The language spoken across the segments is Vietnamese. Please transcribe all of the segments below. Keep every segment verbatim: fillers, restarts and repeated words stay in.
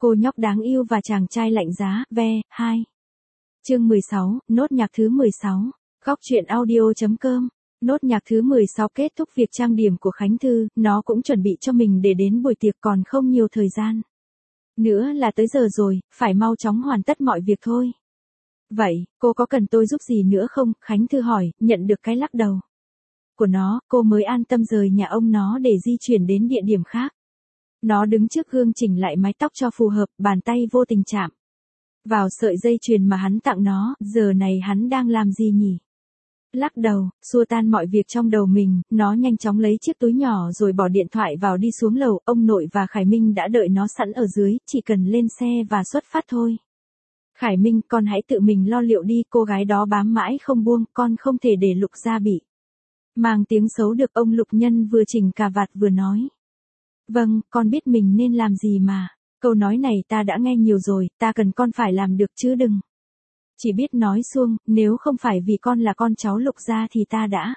Cô nhóc đáng yêu và chàng trai lạnh giá, ve, hai. Chương mười sáu, nốt nhạc thứ mười sáu. Góc truyện audio.com. Nốt nhạc thứ mười sáu kết thúc việc trang điểm của Khánh Thư, nó cũng chuẩn bị cho mình để đến buổi tiệc còn không nhiều thời gian. Nữa là tới giờ rồi, phải mau chóng hoàn tất mọi việc thôi. Vậy, cô có cần tôi giúp gì nữa không? Khánh Thư hỏi, nhận được cái lắc đầu của nó, cô mới an tâm rời nhà ông nó để di chuyển đến địa điểm khác. Nó đứng trước gương chỉnh lại mái tóc cho phù hợp, bàn tay vô tình chạm vào sợi dây chuyền mà hắn tặng nó, giờ này hắn đang làm gì nhỉ? Lắc đầu, xua tan mọi việc trong đầu mình, nó nhanh chóng lấy chiếc túi nhỏ rồi bỏ điện thoại vào đi xuống lầu, ông nội và Khải Minh đã đợi nó sẵn ở dưới, chỉ cần lên xe và xuất phát thôi. Khải Minh, con hãy tự mình lo liệu đi, cô gái đó bám mãi không buông, con không thể để Lục gia bị mang tiếng xấu được. Ông Lục Nhân vừa chỉnh cà vạt vừa nói. Vâng, con biết mình nên làm gì mà. Câu nói này ta đã nghe nhiều rồi, ta cần con phải làm được chứ đừng chỉ biết nói suông, nếu không phải vì con là con cháu Lục gia thì ta đã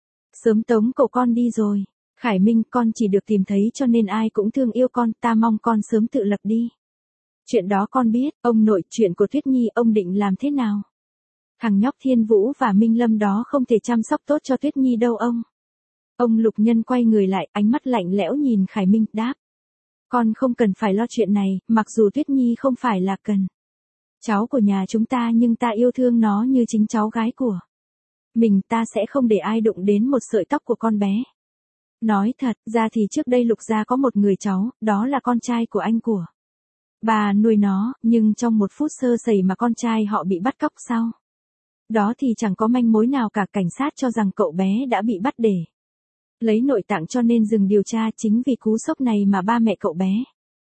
sớm tống cậu con đi rồi. Khải Minh, con chỉ được tìm thấy cho nên ai cũng thương yêu con, ta mong con sớm tự lập đi. Chuyện đó con biết, ông nội, chuyện của Tuyết Nhi ông định làm thế nào? Thằng nhóc Thiên Vũ và Minh Lâm đó không thể chăm sóc tốt cho Tuyết Nhi đâu ông. Ông Lục Nhân quay người lại, ánh mắt lạnh lẽo nhìn Khải Minh, đáp. Con không cần phải lo chuyện này, mặc dù Tuyết Nhi không phải là cần cháu của nhà chúng ta nhưng ta yêu thương nó như chính cháu gái của mình, ta sẽ không để ai đụng đến một sợi tóc của con bé. Nói thật ra thì trước đây Lục gia có một người cháu, đó là con trai của anh của bà nuôi nó, nhưng trong một phút sơ sẩy mà con trai họ bị bắt cóc sau đó thì chẳng có manh mối nào cả, cảnh sát cho rằng cậu bé đã bị bắt để lấy nội tạng cho nên dừng điều tra. Chính vì cú sốc này mà ba mẹ cậu bé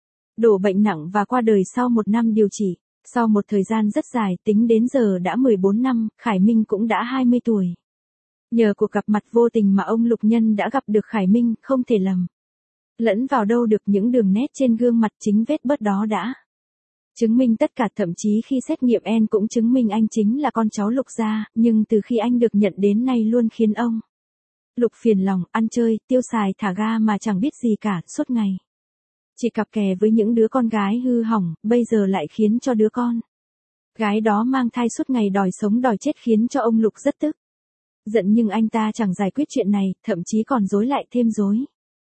đổ bệnh nặng và qua đời sau một năm điều trị. Sau một thời gian rất dài, tính đến giờ đã mười bốn năm, Khải Minh cũng đã hai mươi tuổi. Nhờ cuộc gặp mặt vô tình mà ông Lục Nhân đã gặp được Khải Minh, không thể lầm lẫn vào đâu được những đường nét trên gương mặt, chính vết bớt đó đã chứng minh tất cả, thậm chí khi xét nghiệm a en ét cũng chứng minh anh chính là con cháu Lục gia, nhưng từ khi anh được nhận đến nay luôn khiến ông Lục phiền lòng, ăn chơi, tiêu xài thả ga mà chẳng biết gì cả, suốt ngày chỉ cặp kè với những đứa con gái hư hỏng, bây giờ lại khiến cho đứa con gái đó mang thai suốt ngày đòi sống đòi chết, khiến cho ông Lục rất tức giận, nhưng anh ta chẳng giải quyết chuyện này, thậm chí còn dối lại thêm dối.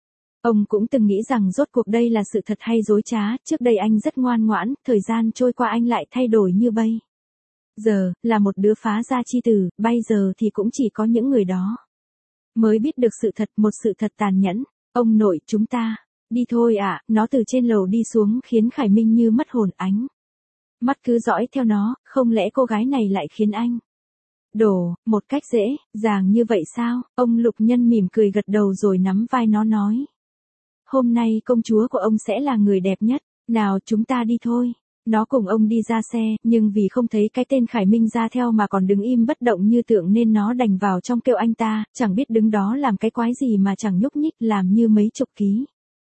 Ông cũng từng nghĩ rằng rốt cuộc đây là sự thật hay dối trá, trước đây anh rất ngoan ngoãn, thời gian trôi qua anh lại thay đổi như bây giờ, là một đứa phá gia chi tử, bây giờ thì cũng chỉ có những người đó mới biết được sự thật, một sự thật tàn nhẫn. Ông nội, chúng ta đi thôi ạ. À, nó từ trên lầu đi xuống khiến Khải Minh như mất hồn, ánh mắt cứ dõi theo nó, không lẽ cô gái này lại khiến anh đổ một cách dễ dàng như vậy sao? Ông Lục Nhân mỉm cười gật đầu rồi nắm vai nó nói. Hôm nay công chúa của ông sẽ là người đẹp nhất, nào chúng ta đi thôi. Nó cùng ông đi ra xe, nhưng vì không thấy cái tên Khải Minh ra theo mà còn đứng im bất động như tượng nên nó đành vào trong kêu anh ta, chẳng biết đứng đó làm cái quái gì mà chẳng nhúc nhích, làm như mấy chục ký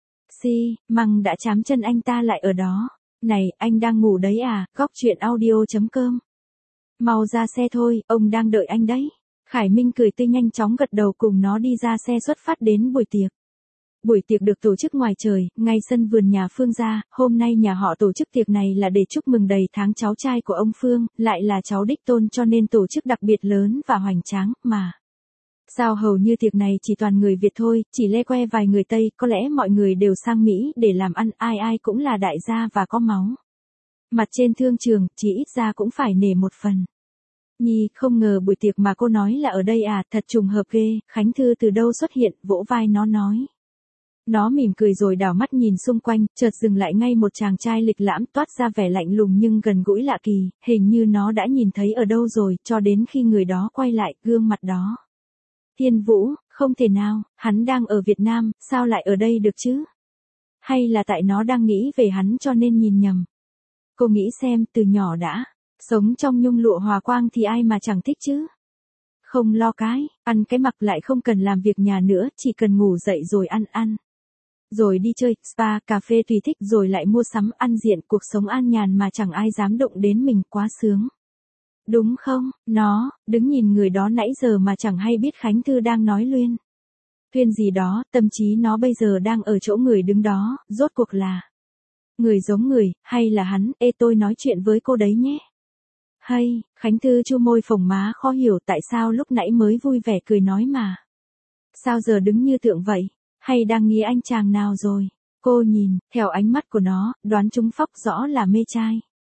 xi măng đã chám chân anh ta lại ở đó. Này, anh đang ngủ đấy à? Góc truyện audio.com. Mau ra xe thôi, ông đang đợi anh đấy. Khải Minh cười tươi nhanh chóng gật đầu cùng nó đi ra xe xuất phát đến buổi tiệc. Buổi tiệc được tổ chức ngoài trời, ngay sân vườn nhà Phương gia. Hôm nay nhà họ tổ chức tiệc này là để chúc mừng đầy tháng cháu trai của ông Phương, lại là cháu đích tôn cho nên tổ chức đặc biệt lớn và hoành tráng, mà sao hầu như tiệc này chỉ toàn người Việt thôi, chỉ le que vài người Tây, có lẽ mọi người đều sang Mỹ để làm ăn, ai ai cũng là đại gia và có máu mặt trên thương trường, chỉ ít ra cũng phải nể một phần. Nhi, không ngờ buổi tiệc mà cô nói là ở đây à, thật trùng hợp ghê. Khánh Thư từ đâu xuất hiện, vỗ vai nó nói. Nó mỉm cười rồi đảo mắt nhìn xung quanh, chợt dừng lại ngay một chàng trai lịch lãm toát ra vẻ lạnh lùng nhưng gần gũi lạ kỳ, hình như nó đã nhìn thấy ở đâu rồi, cho đến khi người đó quay lại, gương mặt đó. Thiên Vũ, không thể nào, hắn đang ở Việt Nam, sao lại ở đây được chứ? Hay là tại nó đang nghĩ về hắn cho nên nhìn nhầm? Cô nghĩ xem, từ nhỏ đã sống trong nhung lụa hòa quang thì ai mà chẳng thích chứ? Không lo cái, ăn cái mặc lại không cần làm việc nhà nữa, chỉ cần ngủ dậy rồi ăn ăn. Rồi đi chơi, spa, cà phê tùy thích rồi lại mua sắm ăn diện, cuộc sống an nhàn mà chẳng ai dám động đến mình, quá sướng. Đúng không? Nó, đứng nhìn người đó nãy giờ mà chẳng hay biết Khánh Thư đang nói luyên thuyên gì đó, tâm trí nó bây giờ đang ở chỗ người đứng đó, rốt cuộc là Người giống người, hay là hắn, ê tôi nói chuyện với cô đấy nhé. Hay, Khánh Thư chu môi phồng má khó hiểu tại sao lúc nãy mới vui vẻ cười nói mà. Sao giờ đứng như tượng vậy, hay đang nghĩ anh chàng nào rồi? Cô nhìn, theo ánh mắt của nó, đoán chúng phóc rõ là mê trai.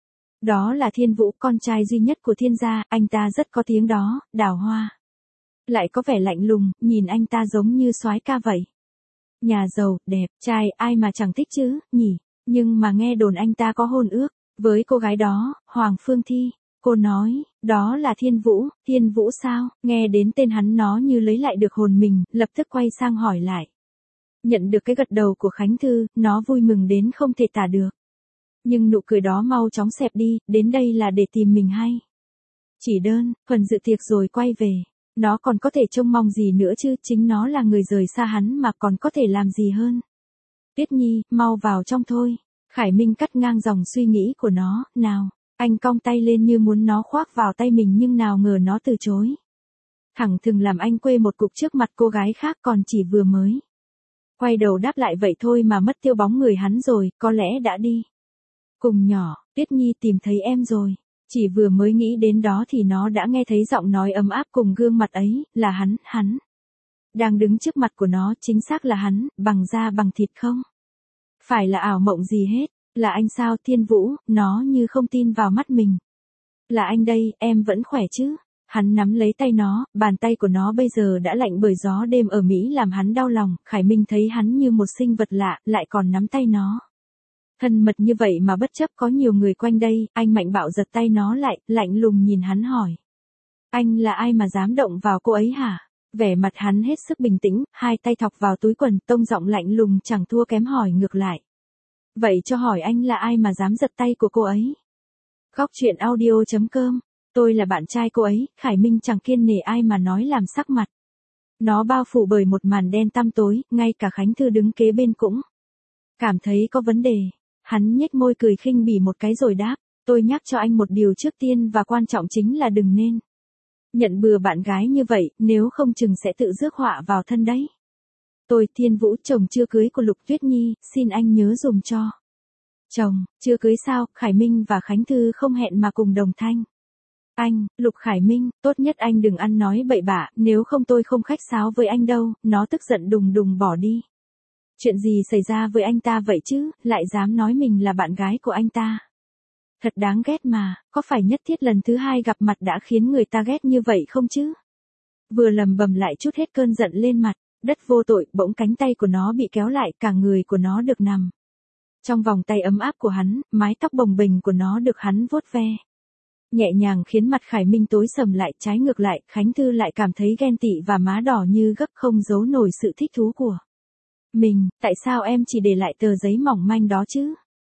Đó là Thiên Vũ, con trai duy nhất của Thiên gia, anh ta rất có tiếng đó, Đào Hoa. Lại có vẻ lạnh lùng, nhìn anh ta giống như soái ca vậy. Nhà giàu, đẹp, trai, ai mà chẳng thích chứ, nhỉ? Nhưng mà nghe đồn anh ta có hôn ước với cô gái đó, Hoàng Phương Thi. Cô nói, đó là Thiên Vũ. Thiên Vũ sao? Nghe đến tên hắn nó như lấy lại được hồn mình, lập tức quay sang hỏi lại. Nhận được cái gật đầu của Khánh Thư, nó vui mừng đến không thể tả được. Nhưng nụ cười đó mau chóng xẹp đi, đến đây là để tìm mình hay? Chỉ đơn, phần dự tiệc rồi quay về. Nó còn có thể trông mong gì nữa chứ, chính nó là người rời xa hắn mà còn có thể làm gì hơn. Tuyết Nhi, mau vào trong thôi. Khải Minh cắt ngang dòng suy nghĩ của nó, nào. Anh cong tay lên như muốn nó khoác vào tay mình nhưng nào ngờ nó từ chối. Thẳng thừng làm anh quê một cục trước mặt cô gái khác còn chỉ vừa mới. Quay đầu đáp lại vậy thôi mà mất tiêu bóng người hắn rồi, có lẽ đã đi. Cùng nhỏ, Tuyết Nhi tìm thấy em rồi. Chỉ vừa mới nghĩ đến đó thì nó đã nghe thấy giọng nói ấm áp cùng gương mặt ấy, là hắn, hắn. Đang đứng trước mặt của nó, chính xác là hắn, bằng da bằng thịt không? Phải là ảo mộng gì hết, là anh sao Thiên Vũ, nó như không tin vào mắt mình. Là anh đây, em vẫn khỏe chứ? Hắn nắm lấy tay nó, bàn tay của nó bây giờ đã lạnh bởi gió đêm ở Mỹ làm hắn đau lòng, Khải Minh thấy hắn như một sinh vật lạ, lại còn nắm tay nó. Thân mật như vậy mà bất chấp có nhiều người quanh đây, anh mạnh bạo giật tay nó lại, lạnh lùng nhìn hắn hỏi. Anh là ai mà dám động vào cô ấy hả? Vẻ mặt hắn hết sức bình tĩnh, hai tay thọc vào túi quần, tông giọng lạnh lùng chẳng thua kém hỏi ngược lại. Vậy cho hỏi anh là ai mà dám giật tay của cô ấy? Góc truyện audio chấm com, tôi là bạn trai cô ấy, Khải Minh chẳng kiêng nể ai mà nói làm sắc mặt. Nó bao phủ bởi một màn đen tăm tối, ngay cả Khánh Thư đứng kế bên cũng cảm thấy có vấn đề. Hắn nhếch môi cười khinh bỉ một cái rồi đáp, tôi nhắc cho anh một điều trước tiên và quan trọng chính là đừng nên nhận bừa bạn gái như vậy, nếu không chừng sẽ tự rước họa vào thân đấy. Tôi Thiên Vũ, chồng chưa cưới của Lục Tuyết Nhi, xin anh nhớ dùm cho. Chồng, chưa cưới sao? Khải Minh và Khánh Thư không hẹn mà cùng đồng thanh. Anh, Lục Khải Minh, tốt nhất anh đừng ăn nói bậy bạ, nếu không tôi không khách sáo với anh đâu, nó tức giận đùng đùng bỏ đi. Chuyện gì xảy ra với anh ta vậy chứ, lại dám nói mình là bạn gái của anh ta. Thật đáng ghét mà, có phải nhất thiết lần thứ hai gặp mặt đã khiến người ta ghét như vậy không chứ? Vừa lầm bầm lại chút hết cơn giận lên mặt, đất vô tội, bỗng cánh tay của nó bị kéo lại, cả người của nó được nằm trong vòng tay ấm áp của hắn, mái tóc bồng bềnh của nó được hắn vuốt ve nhẹ nhàng khiến mặt Khải Minh tối sầm lại, trái ngược lại, Khánh Thư lại cảm thấy ghen tị và má đỏ như gấp không giấu nổi sự thích thú của mình. Tại sao em chỉ để lại tờ giấy mỏng manh đó chứ?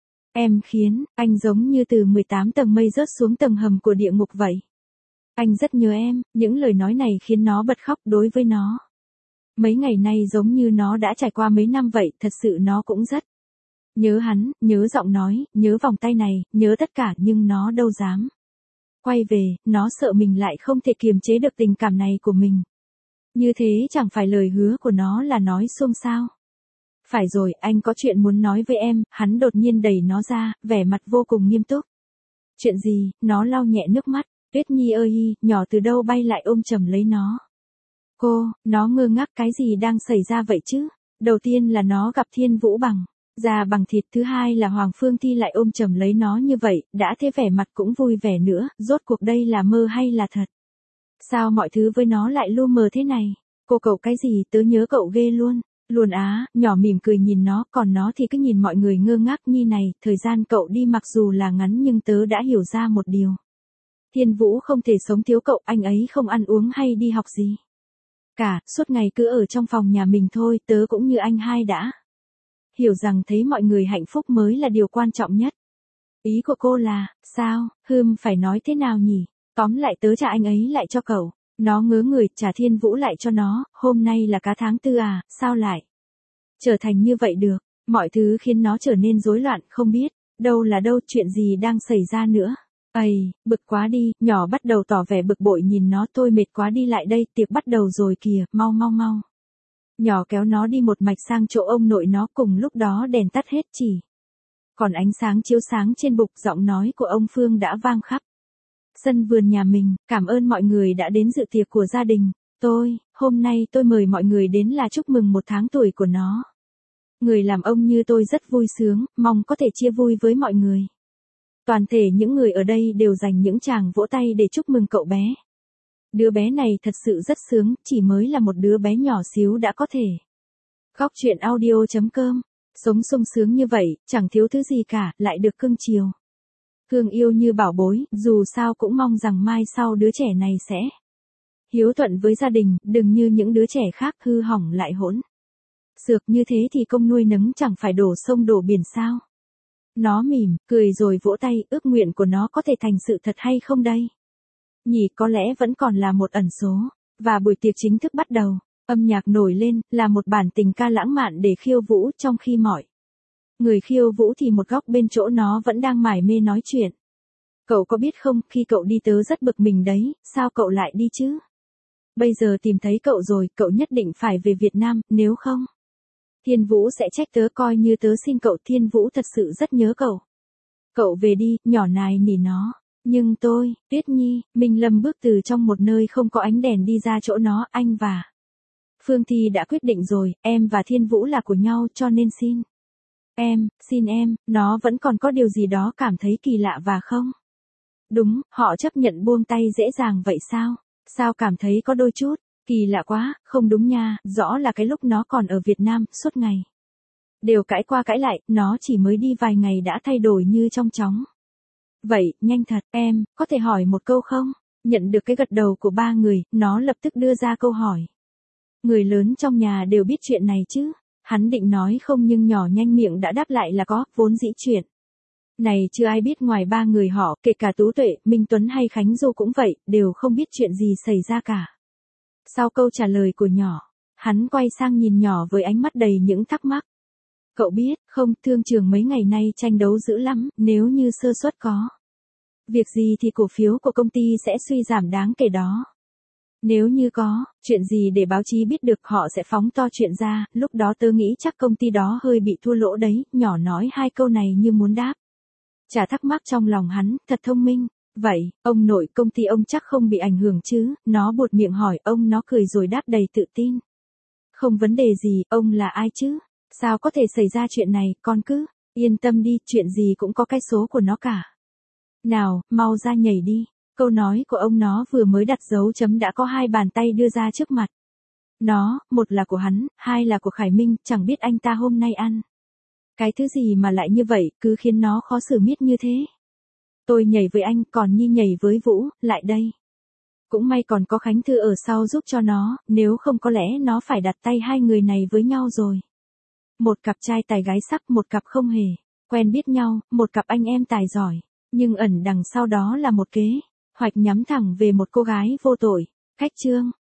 Em khiến anh giống như từ mười tám tầng mây rớt xuống tầng hầm của địa ngục vậy. Anh rất nhớ em, những lời nói này khiến nó bật khóc. Đối với nó, mấy ngày nay giống như nó đã trải qua mấy năm vậy, thật sự nó cũng rất nhớ hắn, nhớ giọng nói, nhớ vòng tay này, nhớ tất cả, nhưng nó đâu dám quay về, nó sợ mình lại không thể kiềm chế được tình cảm này của mình. Như thế chẳng phải lời hứa của nó là nói xuông sao? Phải rồi, anh có chuyện muốn nói với em, hắn đột nhiên đẩy nó ra, vẻ mặt vô cùng nghiêm túc. Chuyện gì? Nó lau nhẹ nước mắt, Tuyết Nhi ơi, nhỏ từ đâu bay lại ôm chầm lấy nó. Cô, nó ngơ ngác, cái gì đang xảy ra vậy chứ? Đầu tiên là nó gặp Thiên Vũ bằng da bằng thịt, thứ hai là Hoàng Phương Thi lại ôm chầm lấy nó như vậy, đã thế vẻ mặt cũng vui vẻ nữa, rốt cuộc đây là mơ hay là thật? Sao mọi thứ với nó lại lu mờ thế này? Cô cậu cái gì, tớ nhớ cậu ghê luôn. Luôn á, nhỏ mỉm cười nhìn nó, còn nó thì cứ nhìn mọi người ngơ ngác. Nhi này, thời gian cậu đi mặc dù là ngắn nhưng tớ đã hiểu ra một điều. Thiên Vũ không thể sống thiếu cậu, anh ấy không ăn uống hay đi học gì cả, suốt ngày cứ ở trong phòng nhà mình thôi, tớ cũng như anh hai đã hiểu rằng thấy mọi người hạnh phúc mới là điều quan trọng nhất. Ý của cô là, sao, hừm phải nói thế nào nhỉ? Tóm lại tớ trả anh ấy lại cho cậu. Nó ngớ người, trả Thiên Vũ lại cho nó, hôm nay là cá tháng tư à, sao lại trở thành như vậy được? Mọi thứ khiến nó trở nên rối loạn, không biết đâu là đâu, chuyện gì đang xảy ra nữa. Ây, bực quá đi, nhỏ bắt đầu tỏ vẻ bực bội nhìn nó, tôi mệt quá đi lại đây, tiệc bắt đầu rồi kìa, mau mau mau. Nhỏ kéo nó đi một mạch sang chỗ ông nội nó, cùng lúc đó đèn tắt hết, chỉ Còn ánh sáng chiếu sáng trên bục, giọng nói của ông Phương đã vang khắp sân vườn nhà mình, cảm ơn mọi người đã đến dự tiệc của gia đình. Tôi, hôm nay tôi mời mọi người đến là chúc mừng một tháng tuổi của nó. Người làm ông như tôi rất vui sướng, mong có thể chia vui với mọi người. Toàn thể những người ở đây đều dành những tràng vỗ tay để chúc mừng cậu bé. Đứa bé này thật sự rất sướng, chỉ mới là một đứa bé nhỏ xíu đã có thể. Góc truyện audio chấm com. Sống sung sướng như vậy, chẳng thiếu thứ gì cả, lại được cưng chiều. Thương yêu như bảo bối, dù sao cũng mong rằng mai sau đứa trẻ này sẽ hiếu thuận với gia đình, đừng như những đứa trẻ khác hư hỏng lại hỗn xược như thế thì công nuôi nấng chẳng phải đổ sông đổ biển sao. Nó mỉm, cười rồi vỗ tay, ước nguyện của nó có thể thành sự thật hay không đây? Nhỉ, có lẽ vẫn còn là một ẩn số. Và buổi tiệc chính thức bắt đầu, âm nhạc nổi lên, là một bản tình ca lãng mạn để khiêu vũ, trong khi mọi người khiêu vũ thì một góc bên chỗ nó vẫn đang mải mê nói chuyện. Cậu có biết không, khi cậu đi tớ rất bực mình đấy, sao cậu lại đi chứ? Bây giờ tìm thấy cậu rồi, cậu nhất định phải về Việt Nam, nếu không Thiên Vũ sẽ trách tớ, coi như tớ xin cậu. Thiên Vũ thật sự rất nhớ cậu. Cậu về đi, nhỏ nài nỉ nó. Nhưng tôi, Tuyết Nhi, Minh Lâm bước từ trong một nơi không có ánh đèn đi ra chỗ nó. Anh và Phương Thi đã quyết định rồi, em và Thiên Vũ là của nhau, cho nên xin em, xin em. Nó vẫn còn có điều gì đó cảm thấy kỳ lạ và không đúng, họ chấp nhận buông tay dễ dàng vậy sao? Sao cảm thấy có đôi chút kỳ lạ quá, không đúng nha, rõ là cái lúc nó còn ở Việt Nam, suốt ngày đều cãi qua cãi lại, nó chỉ mới đi vài ngày đã thay đổi như trong chóng. Vậy, nhanh thật, em, có thể hỏi một câu không? Nhận được cái gật đầu của ba người, nó lập tức đưa ra câu hỏi. Người lớn trong nhà đều biết chuyện này chứ? Hắn định nói không nhưng nhỏ nhanh miệng đã đáp lại là có, vốn dĩ chuyện này chưa ai biết ngoài ba người họ, kể cả Tú Tuệ, Minh Tuấn hay Khánh Du cũng vậy, đều không biết chuyện gì xảy ra cả. Sau câu trả lời của nhỏ, hắn quay sang nhìn nhỏ với ánh mắt đầy những thắc mắc. Cậu biết không, thương trường mấy ngày nay tranh đấu dữ lắm, nếu như sơ suất có việc gì thì cổ phiếu của công ty sẽ suy giảm đáng kể đó. Nếu như có chuyện gì để báo chí biết được, họ sẽ phóng to chuyện ra, lúc đó tớ nghĩ chắc công ty đó hơi bị thua lỗ đấy. Nhỏ nói hai câu này như muốn đáp chả thắc mắc trong lòng hắn, thật thông minh. Vậy, ông nội công ty ông chắc không bị ảnh hưởng chứ? Nó buột miệng hỏi. Ông nó cười rồi đáp đầy tự tin. Không vấn đề gì, ông là ai chứ? Sao có thể xảy ra chuyện này, con cứ yên tâm đi, chuyện gì cũng có cái số của nó cả. Nào, mau ra nhảy đi. Câu nói của ông nó vừa mới đặt dấu chấm đã có hai bàn tay đưa ra trước mặt nó, một là của hắn, hai là của Khải Minh, chẳng biết anh ta hôm nay ăn cái thứ gì mà lại như vậy, cứ khiến nó khó xử miết như thế. Tôi nhảy với anh, còn Nhi nhảy với Vũ, lại đây. Cũng may còn có Khánh Thư ở sau giúp cho nó, nếu không có lẽ nó phải đặt tay hai người này với nhau rồi. Một cặp trai tài gái sắc, một cặp không hề quen biết nhau, một cặp anh em tài giỏi, nhưng ẩn đằng sau đó là một kế hoạch nhắm thẳng về một cô gái vô tội. Khách trương